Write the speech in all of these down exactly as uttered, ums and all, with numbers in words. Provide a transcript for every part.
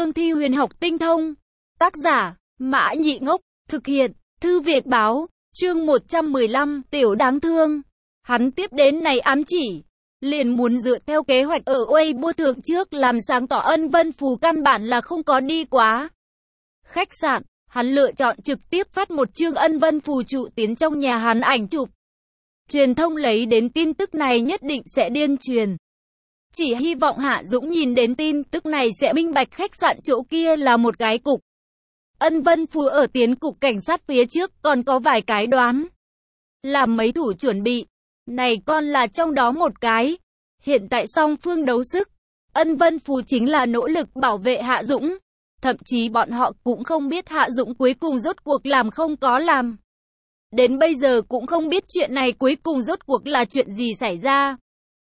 cương thi huyền học tinh thông. Tác giả, Mã Nhị Ngốc, thực hiện, Thư Việt Báo, chương một trăm mười lăm, tiểu đáng thương. Hắn tiếp đến này ám chỉ, liền muốn dựa theo kế hoạch ở Weibo thượng trước làm sáng tỏ Ân Vân Phù căn bản là không có đi quá khách sạn. Hắn lựa chọn trực tiếp phát một chương Ân Vân Phù trụ tiến trong nhà hắn ảnh chụp. Truyền thông lấy đến tin tức này nhất định sẽ điên truyền. Chỉ hy vọng Hạ Dũng nhìn đến tin tức này sẽ minh bạch khách sạn chỗ kia là một cái cục. Ân Vân Phù ở tiến cục cảnh sát phía trước còn có vài cái đoán. Làm mấy thủ chuẩn bị. Này con là trong đó một cái. Hiện tại song phương đấu sức. Ân Vân Phù chính là nỗ lực bảo vệ Hạ Dũng. Thậm chí bọn họ cũng không biết Hạ Dũng cuối cùng rốt cuộc làm không có làm. Đến bây giờ cũng không biết chuyện này cuối cùng rốt cuộc là chuyện gì xảy ra.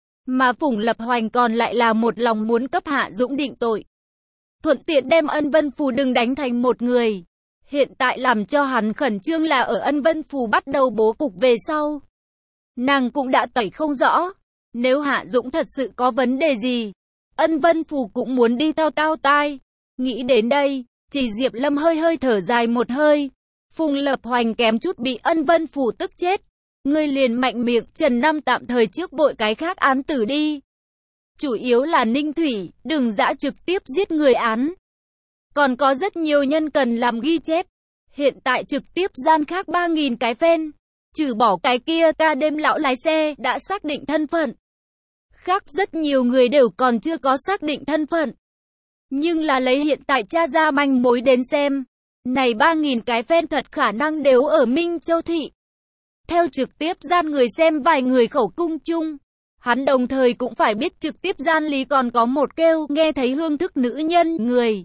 Mà Phùng Lập Hoành còn lại là một lòng muốn cấp Hạ Dũng định tội. Thuận tiện đem Ân Vân Phù đừng đánh thành một người. Hiện tại làm cho hắn khẩn trương là ở Ân Vân Phù bắt đầu bố cục về sau. Nàng cũng đã tẩy không rõ. Nếu Hạ Dũng thật sự có vấn đề gì, Ân Vân Phù cũng muốn đi thao tao tai. Nghĩ đến đây, chỉ Diệp Lâm hơi hơi thở dài một hơi. Phùng Lập Hoành kém chút bị Ân Vân Phù tức chết. Ngươi liền mạnh miệng, Trần Nam tạm thời trước bội cái khác án tử đi. Chủ yếu là Ninh Thủy, đừng dã trực tiếp giết người án. Còn có rất nhiều nhân cần làm ghi chép. Hiện tại trực tiếp gian khác ba nghìn cái fan. Trừ bỏ cái kia ca đêm lão lái xe đã xác định thân phận. Khác rất nhiều người đều còn chưa có xác định thân phận. Nhưng là lấy hiện tại tra ra manh mối đến xem. Này ba nghìn cái fan thật khả năng đều ở Minh Châu Thị. Theo trực tiếp gian người xem vài người khẩu cung chung. Hắn đồng thời cũng phải biết trực tiếp gian lý còn có một kêu nghe thấy hương thức nữ nhân người.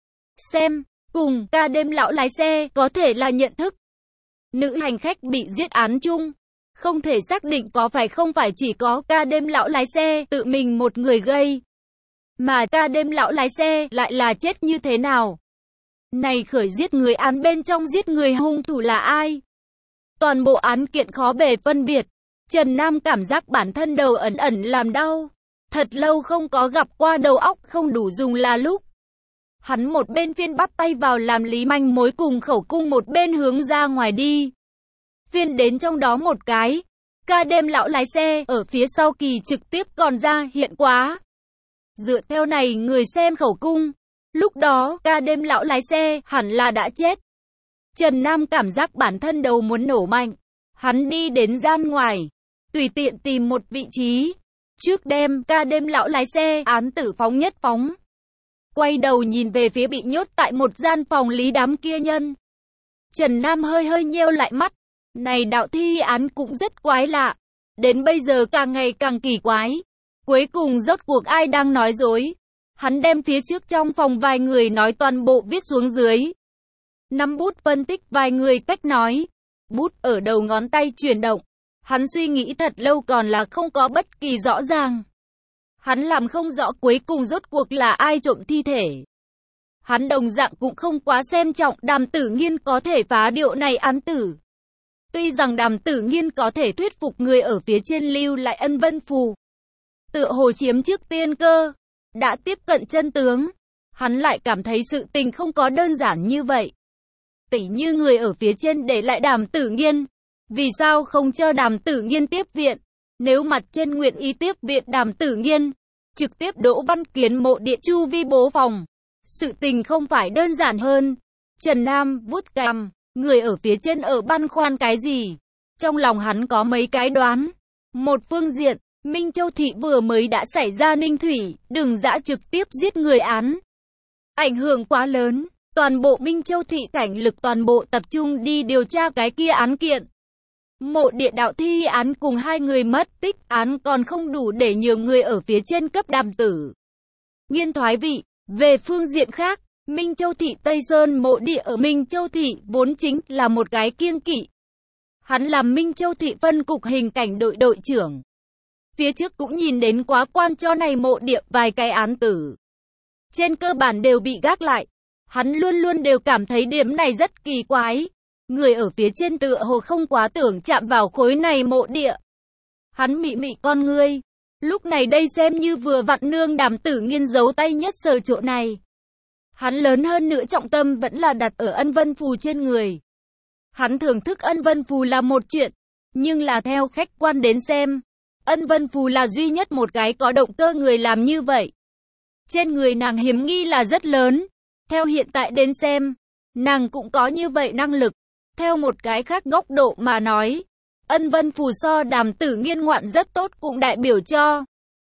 Xem, cùng ca đêm lão lái xe có thể là nhận thức. Nữ hành khách bị giết án chung. Không thể xác định có phải không phải chỉ có ca đêm lão lái xe tự mình một người gây. Mà ca đêm lão lái xe lại là chết như thế nào? Này khởi giết người án bên trong giết người hung thủ là ai? Toàn bộ án kiện khó bề phân biệt. Trần Nam cảm giác bản thân đầu ẩn ẩn làm đau. Thật lâu không có gặp qua đầu óc không đủ dùng là lúc. Hắn một bên phiên bắt tay vào làm lý manh mối cùng khẩu cung một bên hướng ra ngoài đi. Phiên đến trong đó một cái. Ca đêm lão lái xe ở phía sau kỳ trực tiếp còn ra hiện quá. Dựa theo này người xem khẩu cung. Lúc đó ca đêm lão lái xe hẳn là đã chết. Trần Nam cảm giác bản thân đầu muốn nổ mạnh. Hắn đi đến gian ngoài. Tùy tiện tìm một vị trí. Trước đêm ca đêm lão lái xe án tử phóng nhất phóng. Quay đầu nhìn về phía bị nhốt tại một gian phòng lý đám kia nhân. Trần Nam hơi hơi nheo lại mắt. Này đạo thi án cũng rất quái lạ. Đến bây giờ càng ngày càng kỳ quái. Cuối cùng rốt cuộc ai đang nói dối. Hắn đem phía trước trong phòng vài người nói toàn bộ viết xuống dưới. Nắm bút phân tích vài người cách nói. Bút ở đầu ngón tay chuyển động. Hắn suy nghĩ thật lâu còn là không có bất kỳ rõ ràng. Hắn làm không rõ cuối cùng rốt cuộc là ai trộm thi thể. Hắn đồng dạng cũng không quá xem trọng Đàm Tử Nghiên có thể phá điệu này án tử. Tuy rằng Đàm Tử Nghiên có thể thuyết phục người ở phía trên lưu lại Ân Vân Phù. Tựa hồ chiếm trước tiên cơ. Đã tiếp cận chân tướng. Hắn lại cảm thấy sự tình không có đơn giản như vậy. Tỉ như người ở phía trên để lại Đàm Tử Nghiên. Vì sao không cho Đàm Tử Nghiên tiếp viện? Nếu mặt trên nguyện ý tiếp viện Đàm Tử Nghiên, trực tiếp Đỗ Văn Kiến mộ địa chu vi bố phòng. Sự tình không phải đơn giản hơn. Trần Nam vuốt cằm, người ở phía trên ở băn khoăn cái gì? Trong lòng hắn có mấy cái đoán. Một phương diện, Minh Châu Thị vừa mới đã xảy ra Ninh Thủy, đừng dã trực tiếp giết người án. Ảnh hưởng quá lớn, toàn bộ Minh Châu Thị cảnh lực toàn bộ tập trung đi điều tra cái kia án kiện. Mộ địa đạo thi án cùng hai người mất tích án còn không đủ để nhường người ở phía trên cấp Đàm Tử Nghiên thoái vị. Về phương diện khác, Minh Châu Thị Tây Sơn mộ địa ở Minh Châu Thị vốn chính là một cái kiêng kỵ. Hắn làm Minh Châu Thị phân cục hình cảnh đội đội trưởng. Phía trước cũng nhìn đến quá quan cho này mộ địa vài cái án tử. Trên cơ bản đều bị gác lại. Hắn luôn luôn đều cảm thấy điểm này rất kỳ quái. Người ở phía trên tựa hồ không quá tưởng chạm vào khối này mộ địa. Hắn mị mị con ngươi. Lúc này đây xem như vừa vặn nương Đàm Tử Nghiên giấu tay nhất sờ chỗ này. Hắn lớn hơn nữa trọng tâm vẫn là đặt ở ân vân phù trên người. Hắn thưởng thức ân vân phù là một chuyện, nhưng là theo khách quan đến xem, ân vân phù là duy nhất một cái có động cơ người làm như vậy. Trên người nàng hiểm nghi là rất lớn. Theo hiện tại đến xem, nàng cũng có như vậy năng lực. Theo một cái khác góc độ mà nói, ân vân phù so Đàm Tử Nghiên ngoạn rất tốt cũng đại biểu cho.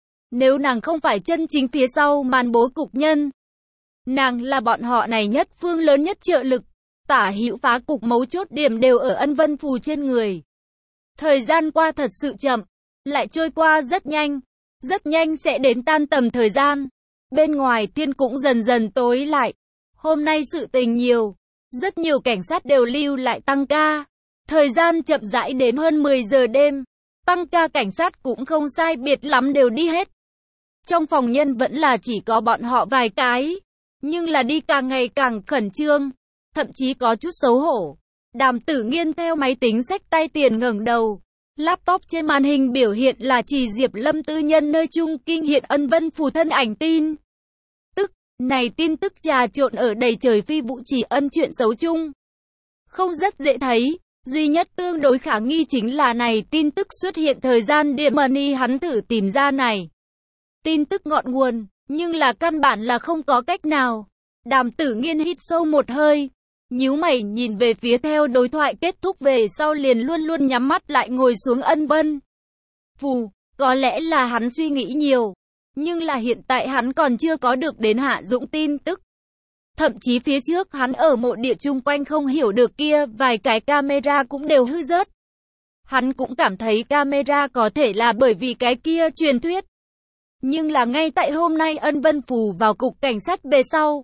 Nếu nàng không phải chân chính phía sau màn bố cục nhân, nàng là bọn họ này nhất phương lớn nhất trợ lực. Tả hữu phá cục mấu chốt điểm đều ở ân vân phù trên người. Thời gian qua thật sự chậm, lại trôi qua rất nhanh. Rất nhanh sẽ đến tan tầm thời gian. Bên ngoài thiên cũng dần dần tối lại. Hôm nay sự tình nhiều. Rất nhiều cảnh sát đều lưu lại tăng ca. Thời gian chậm rãi đến hơn mười giờ đêm. Tăng ca cảnh sát cũng không sai biệt lắm đều đi hết. Trong phòng nhân vẫn là chỉ có bọn họ vài cái. Nhưng là đi càng ngày càng khẩn trương. Thậm chí có chút xấu hổ. Đàm Tử Nghiên theo máy tính xách tay tiền ngẩng đầu. Laptop trên màn hình biểu hiện là chỉ Diệp Lâm tư nhân nơi trung kinh hiện ân vân phù thân ảnh tin. Tức, này tin tức trà trộn ở đầy trời phi vụ chỉ ân chuyện xấu chung. Không rất dễ thấy, duy nhất tương đối khả nghi chính là này tin tức xuất hiện thời gian địa money hắn thử tìm ra này. Tin tức ngọn nguồn, nhưng là căn bản là không có cách nào. Đàm Tử Nghiên hít sâu một hơi. Nhíu mày nhìn về phía theo đối thoại kết thúc về sau liền luôn luôn nhắm mắt lại ngồi xuống ân vân phù. Có lẽ là hắn suy nghĩ nhiều, nhưng là hiện tại hắn còn chưa có được đến Hạ Dũng tin tức. Thậm chí phía trước hắn ở mộ địa chung quanh không hiểu được kia vài cái camera cũng đều hư rớt. Hắn cũng cảm thấy camera có thể là bởi vì cái kia truyền thuyết. Nhưng là ngay tại hôm nay ân vân phù vào cục cảnh sát về sau.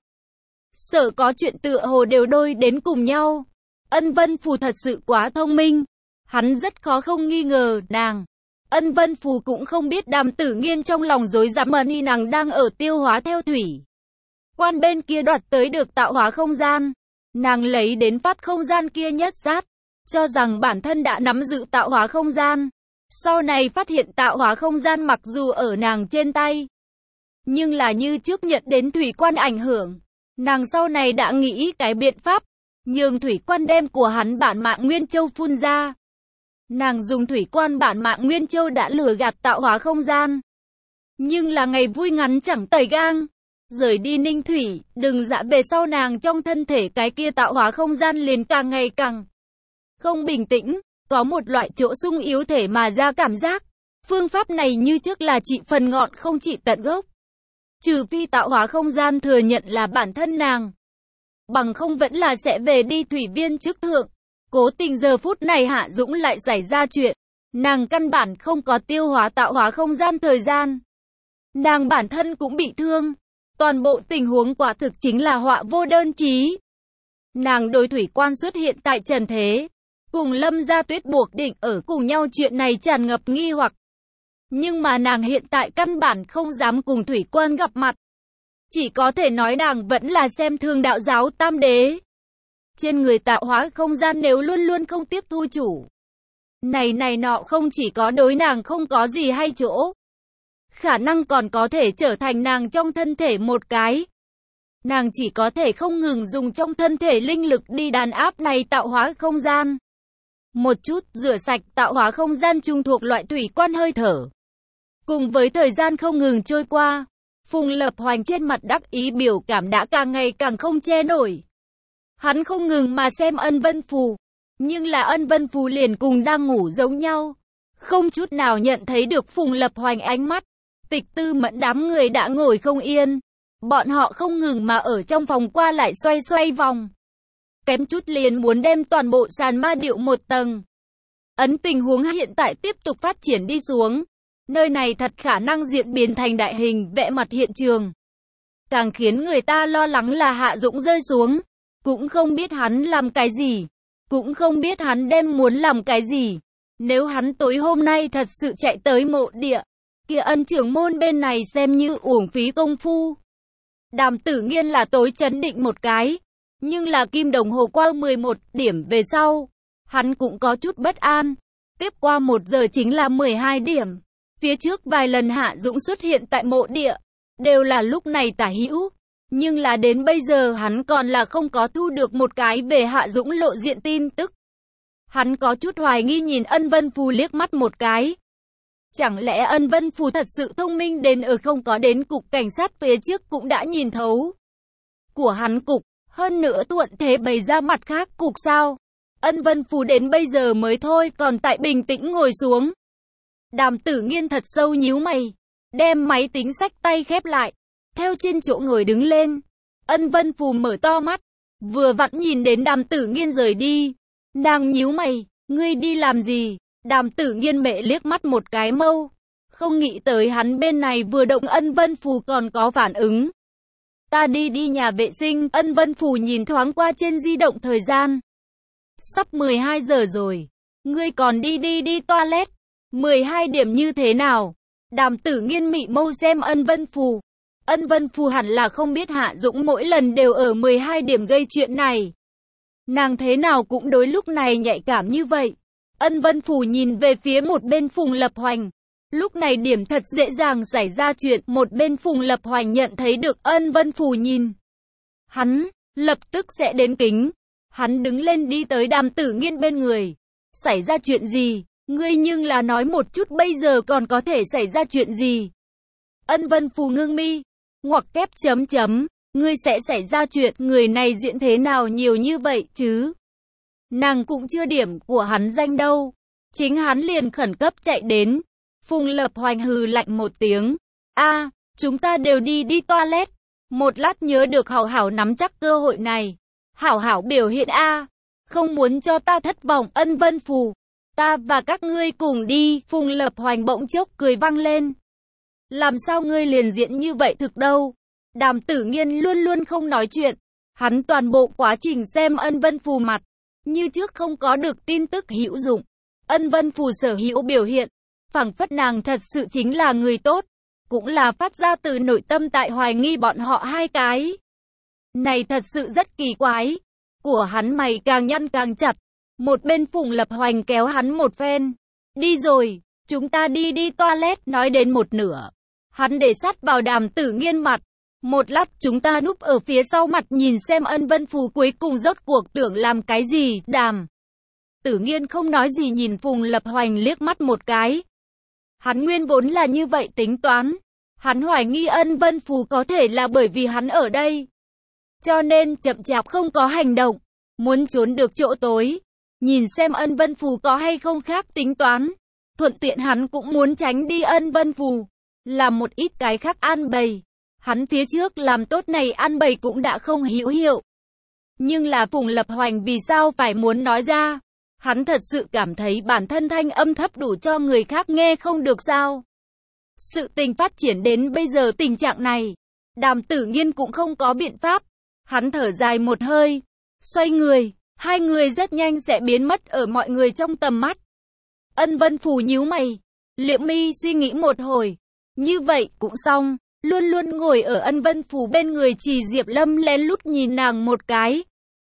Sợ có chuyện tựa hồ đều đôi đến cùng nhau. Ân vân phù thật sự quá thông minh. Hắn rất khó không nghi ngờ nàng. Ân vân phù cũng không biết Đàm Tử Nghiên trong lòng rối rắm money nàng đang ở tiêu hóa theo thủy quan bên kia đoạt tới được tạo hóa không gian. Nàng lấy đến phát không gian kia nhất sát, cho rằng bản thân đã nắm giữ tạo hóa không gian. Sau này phát hiện tạo hóa không gian mặc dù ở nàng trên tay, nhưng là như trước nhận đến thủy quan ảnh hưởng. Nàng sau này đã nghĩ cái biện pháp, nhường thủy quan đem của hắn bản mạng Nguyên Châu phun ra. Nàng dùng thủy quan bản mạng Nguyên Châu đã lừa gạt tạo hóa không gian. Nhưng là ngày vui ngắn chẳng tẩy gang. Rời đi Ninh Thủy, đừng dã về sau nàng trong thân thể cái kia tạo hóa không gian liền càng ngày càng không bình tĩnh, có một loại chỗ sung yếu thể mà ra cảm giác. Phương pháp này như trước là trị phần ngọn không trị tận gốc. Trừ phi tạo hóa không gian thừa nhận là bản thân nàng. Bằng không vẫn là sẽ về đi thủy viên chức thượng. Cố tình giờ phút này Hạ Dũng lại xảy ra chuyện. Nàng căn bản không có tiêu hóa tạo hóa không gian thời gian. Nàng bản thân cũng bị thương. Toàn bộ tình huống quả thực chính là họa vô đơn chí. Nàng đối thủy quan xuất hiện tại trần thế. Cùng Lâm Gia Tuyết buộc định ở cùng nhau chuyện này tràn ngập nghi hoặc. Nhưng mà nàng hiện tại căn bản không dám cùng thủy quan gặp mặt. Chỉ có thể nói nàng vẫn là xem thường đạo giáo tam đế. Trên người tạo hóa không gian nếu luôn luôn không tiếp thu chủ. Này này nọ không chỉ có đối nàng không có gì hay chỗ. Khả năng còn có thể trở thành nàng trong thân thể một cái. Nàng chỉ có thể không ngừng dùng trong thân thể linh lực đi đàn áp này tạo hóa không gian. Một chút rửa sạch tạo hóa không gian trung thuộc loại thủy quan hơi thở. Cùng với thời gian không ngừng trôi qua, Phùng Lập Hoành trên mặt đắc ý biểu cảm đã càng ngày càng không che nổi. Hắn không ngừng mà xem ân vân phù, nhưng là ân vân phù liền cùng đang ngủ giống nhau. Không chút nào nhận thấy được Phùng Lập Hoành ánh mắt. Tịch Tư Mẫn đám người đã ngồi không yên. Bọn họ không ngừng mà ở trong phòng qua lại xoay xoay vòng. Kém chút liền muốn đem toàn bộ sàn ma điệu một tầng. Ấn tình huống hiện tại tiếp tục phát triển đi xuống. Nơi này thật khả năng diễn biến thành đại hình vẽ mặt hiện trường. Càng khiến người ta lo lắng là Hạ Dũng rơi xuống. Cũng không biết hắn làm cái gì. Cũng không biết hắn đem muốn làm cái gì. Nếu hắn tối hôm nay thật sự chạy tới mộ địa, kia Ân trưởng môn bên này xem như uổng phí công phu. Đàm Tử Nghiên là tối chấn định một cái. Nhưng là kim đồng hồ qua mười một điểm về sau. Hắn cũng có chút bất an. Tiếp qua một giờ chính là mười hai điểm. Phía trước vài lần Hạ Dũng xuất hiện tại mộ địa. Đều là lúc này tả hữu. Nhưng là đến bây giờ hắn còn là không có thu được một cái về Hạ Dũng lộ diện tin tức. Hắn có chút hoài nghi nhìn Ân Vân Phù liếc mắt một cái. Chẳng lẽ Ân Vân Phù thật sự thông minh đến ở không có đến cục cảnh sát phía trước cũng đã nhìn thấu của hắn cục, hơn nữa thuận thế bày ra mặt khác cục sao? Ân Vân Phù đến bây giờ mới thôi còn tại bình tĩnh ngồi xuống. Đàm Tử Nghiên thật sâu nhíu mày, đem máy tính sách tay khép lại, theo trên chỗ ngồi đứng lên. Ân Vân Phù mở to mắt, vừa vặn nhìn đến Đàm Tử Nghiên rời đi. Nàng nhíu mày, ngươi đi làm gì? Đàm Tử Nghiên mẹ liếc mắt một cái mâu, không nghĩ tới hắn bên này vừa động Ân Vân Phù còn có phản ứng. Ta đi đi nhà vệ sinh. Ân Vân Phù nhìn thoáng qua trên di động thời gian. Sắp mười hai giờ rồi, ngươi còn đi đi đi toilet. mười hai điểm như thế nào? Đàm Tử Nghiên mị mâu xem Ân Vân Phù. Ân Vân Phù hẳn là không biết Hạ Dũng mỗi lần đều ở mười hai điểm gây chuyện này. Nàng thế nào cũng đối lúc này nhạy cảm như vậy. Ân Vân Phù nhìn về phía một bên Phùng Lập Hoành. Lúc này điểm thật dễ dàng xảy ra chuyện. Một bên Phùng Lập Hoành nhận thấy được Ân Vân Phù nhìn hắn, lập tức sẽ đến kính. Hắn đứng lên đi tới Đàm Tử Nghiên bên người. Xảy ra chuyện gì? Ngươi nhưng là nói một chút bây giờ còn có thể xảy ra chuyện gì? Ân Vân Phù ngưng mi, ngoặc kép chấm chấm. Ngươi sẽ xảy ra chuyện, người này diễn thế nào nhiều như vậy chứ? Nàng cũng chưa điểm của hắn danh đâu. Chính hắn liền khẩn cấp chạy đến. Phùng Lập Hoành hừ lạnh một tiếng. A, chúng ta đều đi đi toilet. Một lát nhớ được hảo hảo nắm chắc cơ hội này. Hảo hảo biểu hiện a, không muốn cho ta thất vọng. Ân Vân Phù, ta và các ngươi cùng đi. Phùng Lập Hoành bỗng chốc cười vang lên. Làm sao ngươi liền diễn như vậy thực đâu? Đàm Tử Nghiên luôn luôn không nói chuyện. Hắn toàn bộ quá trình xem Ân Vân Phù mặt, như trước không có được tin tức hữu dụng. Ân Vân Phù sở hữu biểu hiện, phảng phất nàng thật sự chính là người tốt, cũng là phát ra từ nội tâm tại hoài nghi bọn họ hai cái. Này thật sự rất kỳ quái. Của hắn mày càng nhăn càng chặt. Một bên Phùng Lập Hoành kéo hắn một phen. Đi rồi, chúng ta đi đi toilet. Nói đến một nửa, hắn để sát vào Đàm Tử Nghiên mặt. Một lát chúng ta núp ở phía sau mặt nhìn xem Ân Vân Phù cuối cùng rốt cuộc tưởng làm cái gì. Đàm Tử Nghiên không nói gì nhìn Phùng Lập Hoành liếc mắt một cái. Hắn nguyên vốn là như vậy tính toán. Hắn hoài nghi Ân Vân Phù có thể là bởi vì hắn ở đây, cho nên chậm chạp không có hành động. Muốn trốn được chỗ tối, nhìn xem Ân Vân Phù có hay không khác tính toán. Thuận tiện hắn cũng muốn tránh đi Ân Vân Phù, làm một ít cái khác an bày. Hắn phía trước làm tốt này ăn bày cũng đã không hữu hiệu. Nhưng là Phùng Lập Hoành vì sao phải muốn nói ra? Hắn thật sự cảm thấy bản thân thanh âm thấp đủ cho người khác nghe không được sao? Sự tình phát triển đến bây giờ tình trạng này, Đàm Tử Nghiên cũng không có biện pháp. Hắn thở dài một hơi, xoay người, hai người rất nhanh sẽ biến mất ở mọi người trong tầm mắt. Ân Vân Phù nhíu mày, liệm mi suy nghĩ một hồi. Như vậy cũng xong. Luôn luôn ngồi ở Ân Vân Phù bên người Trì Diệp Lâm lén lút nhìn nàng một cái.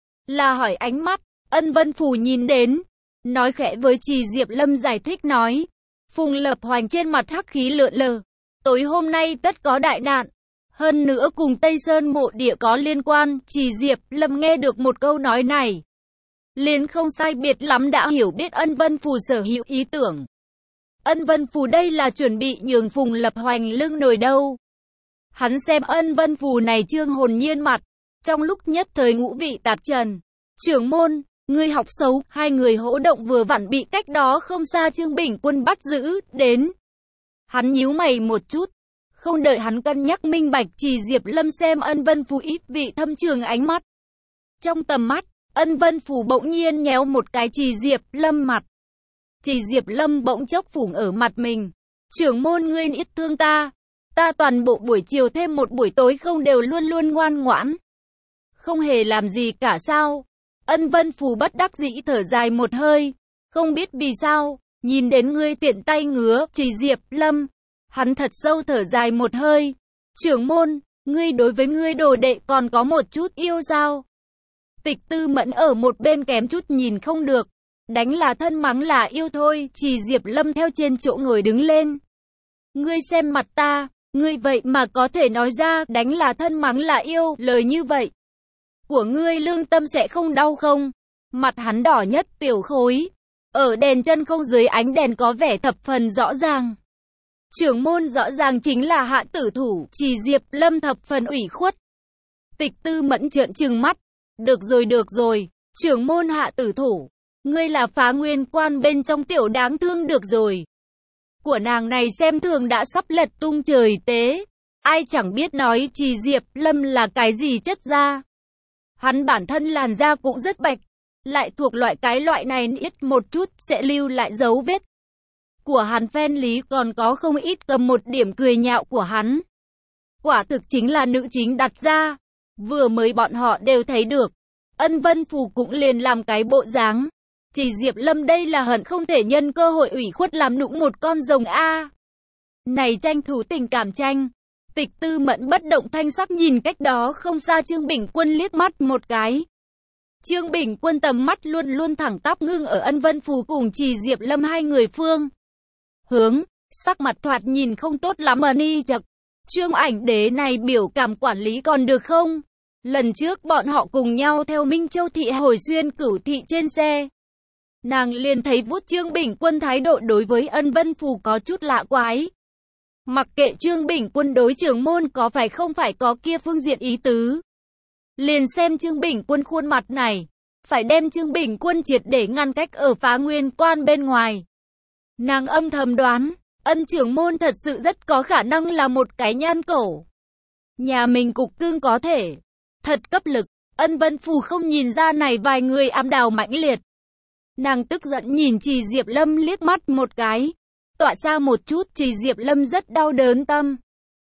Là hỏi ánh mắt, Ân Vân Phù nhìn đến, nói khẽ với Trì Diệp Lâm giải thích nói. Phùng Lập Hoành trên mặt hắc khí lượn lờ. Tối hôm nay tất có đại nạn. Hơn nữa cùng Tây Sơn mộ địa có liên quan. Trì Diệp Lâm nghe được một câu nói này, liền không sai biệt lắm đã hiểu biết Ân Vân Phù sở hữu ý tưởng. Ân Vân Phù đây là chuẩn bị nhường Phùng Lập Hoành lưng nổi đâu. Hắn xem Ân Vân Phù này trương hồn nhiên mặt, trong lúc nhất thời ngũ vị tạp trần. Trưởng môn, ngươi học xấu. Hai người hỗ động vừa vặn bị cách đó không xa Trương Bình Quân bắt giữ đến. Hắn nhíu mày một chút, không đợi hắn cân nhắc minh bạch. Trì Diệp Lâm xem Ân Vân Phù ít vị thâm trường ánh mắt. Trong tầm mắt, Ân Vân Phù bỗng nhiên nhéo một cái Trì Diệp Lâm mặt. Trì Diệp Lâm bỗng chốc phủng ở mặt mình. Trưởng môn ngươi ít thương ta. Ta toàn bộ buổi chiều thêm một buổi tối không đều luôn luôn ngoan ngoãn, không hề làm gì cả sao? Ân Vân Phù bất đắc dĩ thở dài một hơi. Không biết vì sao, nhìn đến ngươi tiện tay ngứa. Trì Diệp Lâm, hắn thật sâu thở dài một hơi. Trưởng môn, ngươi đối với ngươi đồ đệ còn có một chút yêu sao? Tịch Tư Mẫn ở một bên kém chút nhìn không được. Đánh là thân mắng là yêu thôi. Trì Diệp Lâm theo trên chỗ ngồi đứng lên. Ngươi xem mặt ta, Ngươi vậy mà có thể nói ra, đánh là thân mắng là yêu, lời như vậy. Của ngươi lương tâm sẽ không đau không? Mặt hắn đỏ nhất tiểu khối. Ở đèn chân không dưới ánh đèn có vẻ thập phần rõ ràng. Trưởng môn rõ ràng chính là hạ tử thủ, chỉ Diệp Lâm thập phần ủy khuất. Tịch Tư Mẫn trợn trừng mắt. Được rồi được rồi, trưởng môn hạ tử thủ. Ngươi là Phá Nguyên Quan bên trong tiểu đáng thương được rồi. Của nàng này xem thường đã sắp lật tung trời tế. Ai chẳng biết nói chỉ Diệp Lâm là cái gì chất da. Hắn bản thân làn da cũng rất bạch. Lại thuộc loại cái loại này ít một chút sẽ lưu lại dấu vết. Của hắn phen lý còn có không ít cầm một điểm cười nhạo của hắn. Quả thực chính là nữ chính đặt ra. Vừa mới bọn họ đều thấy được. Ân Vân Phù cũng liền làm cái bộ dáng. Chỉ Diệp Lâm đây là hận không thể nhân cơ hội ủy khuất làm nũng một con rồng A. Này tranh thủ tình cảm tranh. Tịch Tư Mẫn bất động thanh sắc nhìn cách đó không xa Trương Bình Quân liếc mắt một cái. Trương Bình Quân tầm mắt luôn luôn thẳng tắp ngưng ở Ân Vân Phù cùng Chỉ Diệp Lâm hai người phương. Hướng, sắc mặt thoạt nhìn không tốt lắm mà ni chật. Trương Ảnh Đế này biểu cảm quản lý còn được không? Lần trước bọn họ cùng nhau theo Minh Châu Thị hồi xuyên Cửu Thị trên xe. Nàng liền thấy vút Trương Bình Quân thái độ đối với Ân Vân Phù có chút lạ quái. Mặc kệ Trương Bình Quân đối trưởng môn có phải không phải có kia phương diện ý tứ. Liền xem Trương Bình Quân khuôn mặt này. Phải đem Trương Bình Quân triệt để ngăn cách ở Phá Nguyên Quan bên ngoài. Nàng âm thầm đoán, Ân trưởng môn thật sự rất có khả năng là một cái nhan cổ. Nhà mình cục cưng có thể. Thật cấp lực, Ân Vân Phù không nhìn ra này vài người ám đào mãnh liệt. Nàng tức giận nhìn Chỉ Diệp Lâm liếc mắt một cái. Tọa xa một chút, Chỉ Diệp Lâm rất đau đớn tâm.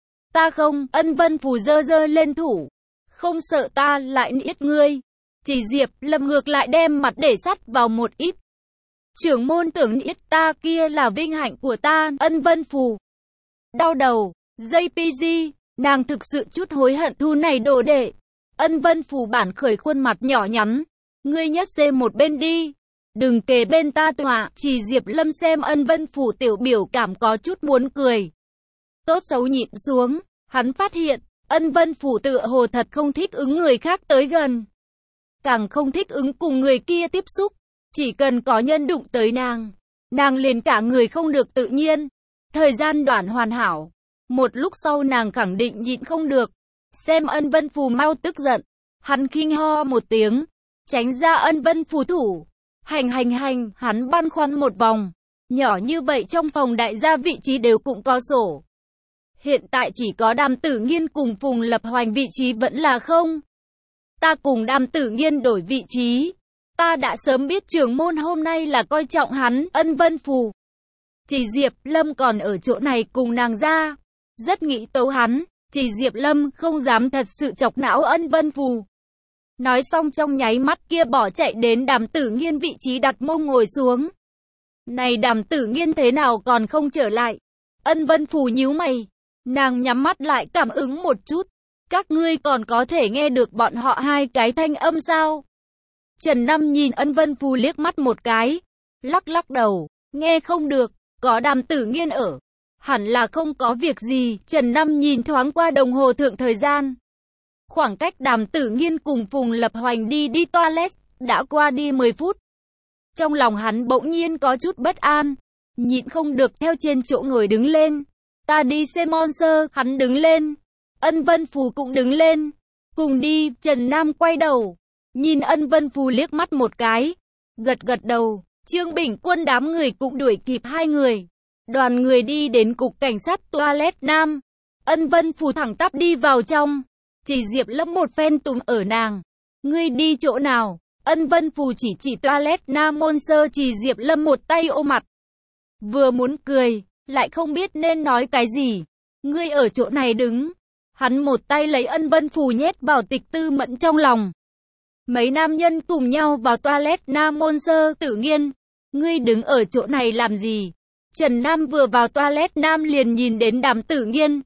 Ta không, Ân Vân Phù giơ giơ lên thủ. Không sợ ta lại niết ngươi. Chỉ Diệp Lâm ngược lại đem mặt để sắt vào một ít. Trưởng môn tưởng niết ta kia là vinh hạnh của ta, Ân Vân Phù. Đau đầu, gi pê giê, nàng thực sự chút hối hận thu này đồ đệ. Ân Vân Phù bản khởi khuôn mặt nhỏ nhắn. Ngươi nhất xê một bên đi. Đừng kề bên ta tọa. Chỉ Diệp Lâm xem Ân Vân Phù tiểu biểu cảm có chút muốn cười. Tốt xấu nhịn xuống. Hắn phát hiện, Ân Vân Phù tựa hồ thật không thích ứng người khác tới gần. Càng không thích ứng cùng người kia tiếp xúc. Chỉ cần có nhân đụng tới nàng. Nàng liền cả người không được tự nhiên. Thời gian đoạn hoàn hảo. Một lúc sau nàng khẳng định nhịn không được. Xem Ân Vân Phù mau tức giận. Hắn khinh ho một tiếng. Tránh ra Ân Vân Phù thủ. Hành hành hành, hắn băn khoăn một vòng. Nhỏ như vậy trong phòng đại gia vị trí đều cũng có sổ. Hiện tại chỉ có Đàm Tử Nghiên cùng Phùng Lập Hoành vị trí vẫn là không. Ta cùng Đàm Tử Nghiên đổi vị trí. Ta đã sớm biết trưởng môn hôm nay là coi trọng hắn, Ân Vân Phù. Chỉ Diệp Lâm còn ở chỗ này cùng nàng ra. Rất nghĩ tấu hắn. Chỉ Diệp Lâm không dám thật sự chọc não Ân Vân Phù. Nói xong trong nháy mắt kia bỏ chạy đến Đàm Tử Nghiên vị trí đặt mông ngồi xuống. Này Đàm Tử Nghiên thế nào còn không trở lại? Ân Vân Phù nhíu mày. Nàng nhắm mắt lại cảm ứng một chút. Các ngươi còn có thể nghe được bọn họ hai cái thanh âm sao? Trần Năm nhìn Ân Vân Phù liếc mắt một cái. Lắc lắc đầu. Nghe không được. Có Đàm Tử Nghiên ở. Hẳn là không có việc gì. Trần Năm nhìn thoáng qua đồng hồ thượng thời gian. Khoảng cách Đàm Tử Nghiên cùng Phùng Lập Hoành đi đi toilet, đã qua đi mười phút. Trong lòng hắn bỗng nhiên có chút bất an. Nhịn không được theo trên chỗ ngồi đứng lên. Ta đi xem monster, hắn đứng lên. Ân Vân Phù cũng đứng lên. Cùng đi, Trần Nam quay đầu. Nhìn Ân Vân Phù liếc mắt một cái. Gật gật đầu, Trương Bình Quân đám người cũng đuổi kịp hai người. Đoàn người đi đến cục cảnh sát toilet nam. Ân Vân Phù thẳng tắp đi vào trong. Chỉ Diệp Lâm một phen túm ở nàng. Ngươi đi chỗ nào? Ân Vân Phù chỉ chỉ toilet nam môn sơ. Chỉ Diệp Lâm một tay ôm mặt. Vừa muốn cười, lại không biết nên nói cái gì. Ngươi ở chỗ này đứng. Hắn một tay lấy Ân Vân Phù nhét vào Tịch Tư Mẫn trong lòng. Mấy nam nhân cùng nhau vào toilet nam môn sơ. Tử Nghiên, ngươi đứng ở chỗ này làm gì? Trần Nam vừa vào toilet nam liền nhìn đến Đàm Tử Nghiên.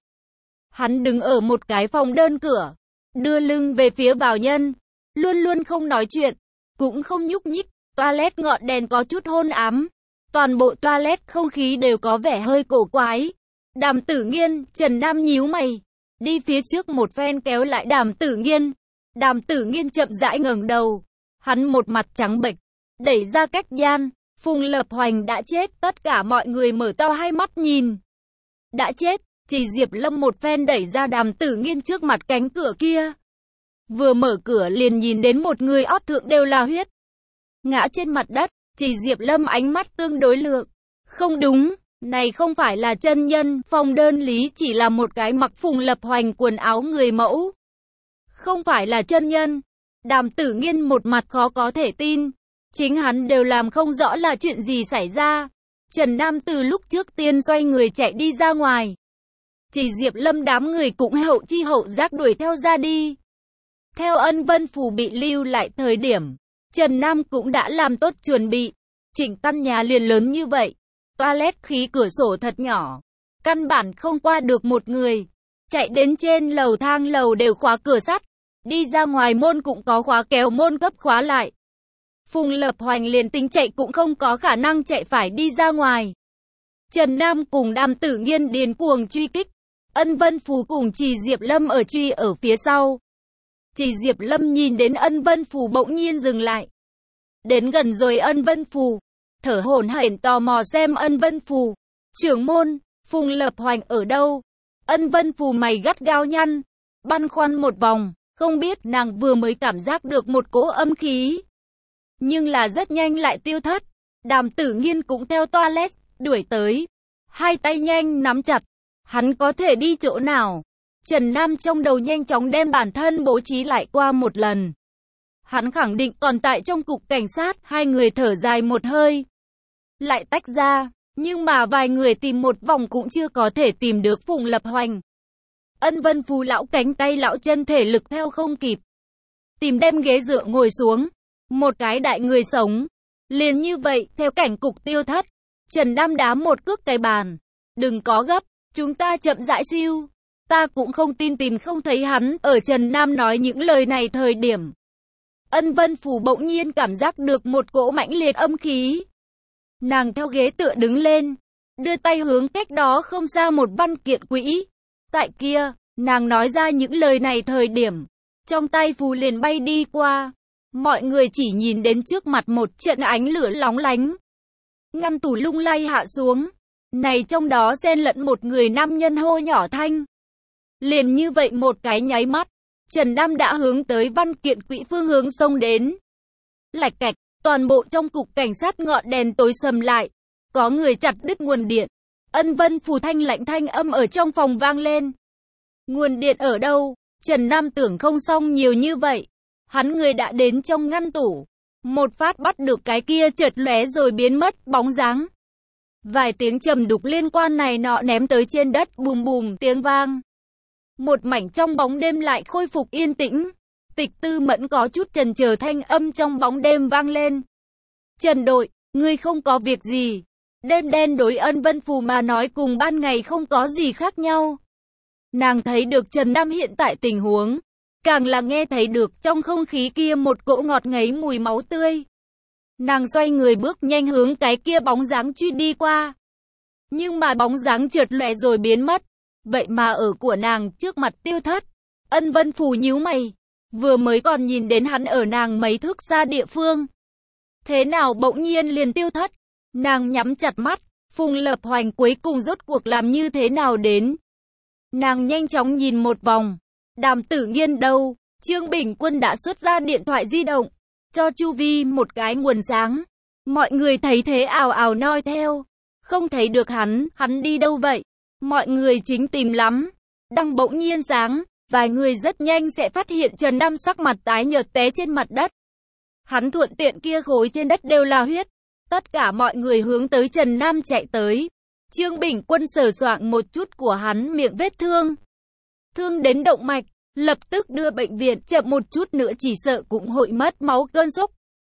Hắn đứng ở một cái phòng đơn cửa, đưa lưng về phía vào nhân, luôn luôn không nói chuyện, cũng không nhúc nhích. Toilet ngọn đèn có chút hôn ám, toàn bộ toilet không khí đều có vẻ hơi cổ quái. Đàm Tử Nghiên, Trần Nam nhíu mày, đi phía trước một phen kéo lại Đàm Tử Nghiên. Đàm Tử Nghiên chậm rãi ngẩng đầu, hắn một mặt trắng bệch, đẩy ra cách gian. Phùng Lập Hoành đã chết, tất cả mọi người mở to hai mắt nhìn. Đã chết, chỉ Diệp Lâm một phen đẩy ra Đàm Tử Nghiên trước mặt cánh cửa kia. Vừa mở cửa liền nhìn đến một người ót thượng đều là huyết. Ngã trên mặt đất, chỉ Diệp Lâm ánh mắt tương đối lượng. Không đúng, này không phải là chân nhân, Phong Đơn Lý chỉ là một cái mặc Phùng Lập Hoành quần áo người mẫu. Không phải là chân nhân. Đàm Tử Nghiên một mặt khó có thể tin. Chính hắn đều làm không rõ là chuyện gì xảy ra. Trần Nam từ lúc trước tiên xoay người chạy đi ra ngoài. Chỉ Diệp Lâm đám người cũng hậu chi hậu giác đuổi theo ra đi. Theo Ân Vân Phù bị lưu lại thời điểm, Trần Nam cũng đã làm tốt chuẩn bị. Chỉnh căn nhà liền lớn như vậy. Toilet khí cửa sổ thật nhỏ. Căn bản không qua được một người. Chạy đến trên lầu thang lầu đều khóa cửa sắt. Đi ra ngoài môn cũng có khóa kéo môn cấp khóa lại. Phùng Lập Hoành liền tính chạy cũng không có khả năng chạy phải đi ra ngoài. Trần Nam cùng Đàm Tử Nghiên điên cuồng truy kích. Ân Vân Phù cùng Trì Diệp Lâm ở truy ở phía sau. Trì Diệp Lâm nhìn đến Ân Vân Phù bỗng nhiên dừng lại. Đến gần rồi Ân Vân Phù, thở hổn hển tò mò xem Ân Vân Phù. Trưởng môn, Phùng Lập Hoành ở đâu? Ân Vân Phù mày gắt gao nhăn, băn khoăn một vòng, không biết nàng vừa mới cảm giác được một cỗ âm khí. Nhưng là rất nhanh lại tiêu thất. Đàm Tử Nghiên cũng theo toilet, đuổi tới. Hai tay nhanh nắm chặt. Hắn có thể đi chỗ nào? Trần Nam trong đầu nhanh chóng đem bản thân bố trí lại qua một lần. Hắn khẳng định còn tại trong cục cảnh sát, hai người thở dài một hơi. Lại tách ra, nhưng mà vài người tìm một vòng cũng chưa có thể tìm được Phùng Lập Hoành. Ân Vân Phù lão cánh tay lão chân thể lực theo không kịp. Tìm đem ghế dựa ngồi xuống. Một cái đại người sống. Liền như vậy, theo cảnh cục tiêu thất. Trần Nam đá một cước cái bàn. Đừng có gấp, chúng ta chậm rãi siêu. Ta cũng không tin tìm không thấy hắn. Ở Trần Nam nói những lời này thời điểm, Ân Vân Phù bỗng nhiên cảm giác được một cỗ mãnh liệt âm khí. Nàng theo ghế tựa đứng lên, đưa tay hướng cách đó không xa một văn kiện quỹ. Tại kia, nàng nói ra những lời này thời điểm, trong tay phù liền bay đi qua. Mọi người chỉ nhìn đến trước mặt một trận ánh lửa lóng lánh. Ngăn tủ lung lay hạ xuống. Này trong đó xen lẫn một người nam nhân hô nhỏ thanh. Liền như vậy một cái nháy mắt, Trần Nam đã hướng tới văn kiện quỹ phương hướng xông đến. Lạch cạch, toàn bộ trong cục cảnh sát ngọn đèn tối sầm lại. Có người chặt đứt nguồn điện. Ân Vân Phù thanh lạnh thanh âm ở trong phòng vang lên. Nguồn điện ở đâu? Trần Nam tưởng không xong nhiều như vậy. Hắn người đã đến trong ngăn tủ. Một phát bắt được cái kia chợt lóe rồi biến mất bóng dáng. Vài tiếng trầm đục liên quan này nọ ném tới trên đất bùm bùm tiếng vang. Một mảnh trong bóng đêm lại khôi phục yên tĩnh. Tịch Tư Mẫn có chút chần chờ thanh âm trong bóng đêm vang lên. Trần đội, ngươi không có việc gì. Đêm đen đối Ân Vân Phù mà nói cùng ban ngày không có gì khác nhau. Nàng thấy được Trần Nam hiện tại tình huống. Càng là nghe thấy được trong không khí kia một cỗ ngọt ngấy mùi máu tươi. Nàng xoay người bước nhanh hướng cái kia bóng dáng truy đi qua. Nhưng mà bóng dáng chợt lóe rồi biến mất. Vậy mà ở của nàng trước mặt tiêu thất. Ân Vân Phù nhíu mày. Vừa mới còn nhìn đến hắn ở nàng mấy thước xa địa phương. Thế nào bỗng nhiên liền tiêu thất. Nàng nhắm chặt mắt. Phùng Lập Hoành cuối cùng rốt cuộc làm như thế nào đến. Nàng nhanh chóng nhìn một vòng. Đàm Tử Nghiên đâu? Trương Bình Quân đã xuất ra điện thoại di động, cho Chu Vi một cái nguồn sáng. Mọi người thấy thế ào ào noi theo. Không thấy được hắn, hắn đi đâu vậy? Mọi người chính tìm lắm. Đăng bỗng nhiên sáng, vài người rất nhanh sẽ phát hiện Trần Nam sắc mặt tái nhợt té trên mặt đất. Hắn thuận tiện kia khối trên đất đều là huyết. Tất cả mọi người hướng tới Trần Nam chạy tới. Trương Bình Quân sờ soạng một chút của hắn miệng vết thương. Thương đến động mạch, lập tức đưa bệnh viện, chậm một chút nữa chỉ sợ cũng hội mất máu cơn sốc.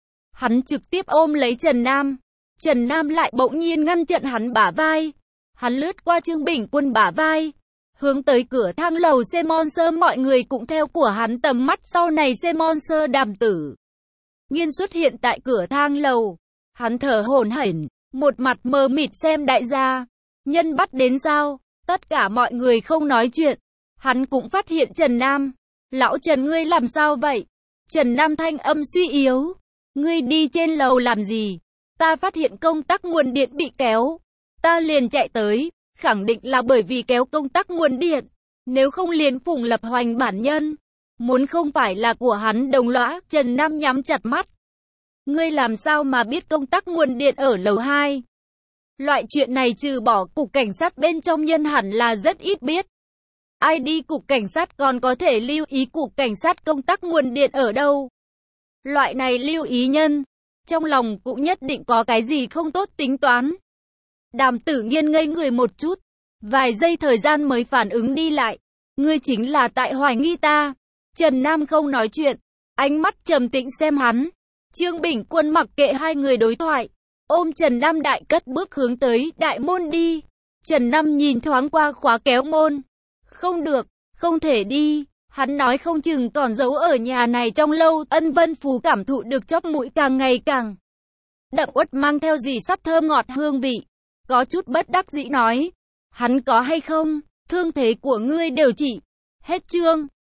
Hắn trực tiếp ôm lấy Trần Nam. Trần Nam lại bỗng nhiên ngăn chặn hắn bả vai. Hắn lướt qua Trương Bình Quân bả vai, hướng tới cửa thang lầu Semonser, mọi người cũng theo của hắn tầm mắt. Sau này Semonser Đàm Tử Nghiên xuất hiện tại cửa thang lầu. Hắn thở hổn hển, một mặt mờ mịt xem đại gia. Nhân bắt đến sao? Tất cả mọi người không nói chuyện. Hắn cũng phát hiện Trần Nam. Lão Trần, ngươi làm sao vậy? Trần Nam thanh âm suy yếu. Ngươi đi trên lầu làm gì? Ta phát hiện công tắc nguồn điện bị kéo. Ta liền chạy tới, khẳng định là bởi vì kéo công tắc nguồn điện. Nếu không liền Phùng Lập Hoành bản nhân. Muốn không phải là của hắn đồng lõa. Trần Nam nhắm chặt mắt. Ngươi làm sao mà biết công tắc nguồn điện ở lầu hai? Loại chuyện này trừ bỏ cục cảnh sát bên trong nhân hẳn là rất ít biết. Ai đi cục cảnh sát còn có thể lưu ý cục cảnh sát công tắc nguồn điện ở đâu? Loại này lưu ý nhân, trong lòng cũng nhất định có cái gì không tốt tính toán. Đàm Tử Nghiên ngây người một chút, vài giây thời gian mới phản ứng đi lại. Ngươi chính là tại hoài nghi ta. Trần Nam không nói chuyện, ánh mắt trầm tĩnh xem hắn. Trương Bình Quân mặc kệ hai người đối thoại, ôm Trần Nam đại cất bước hướng tới đại môn đi. Trần Nam nhìn thoáng qua khóa kéo môn. Không được, không thể đi. Hắn nói không chừng còn giấu ở nhà này trong lâu. Ân Vân Phú cảm thụ được chóp mũi càng ngày càng đậm uất, mang theo gì sắt thơm ngọt hương vị. Có chút bất đắc dĩ nói. Hắn có hay không? Thương thế của ngươi đều trị hết chương.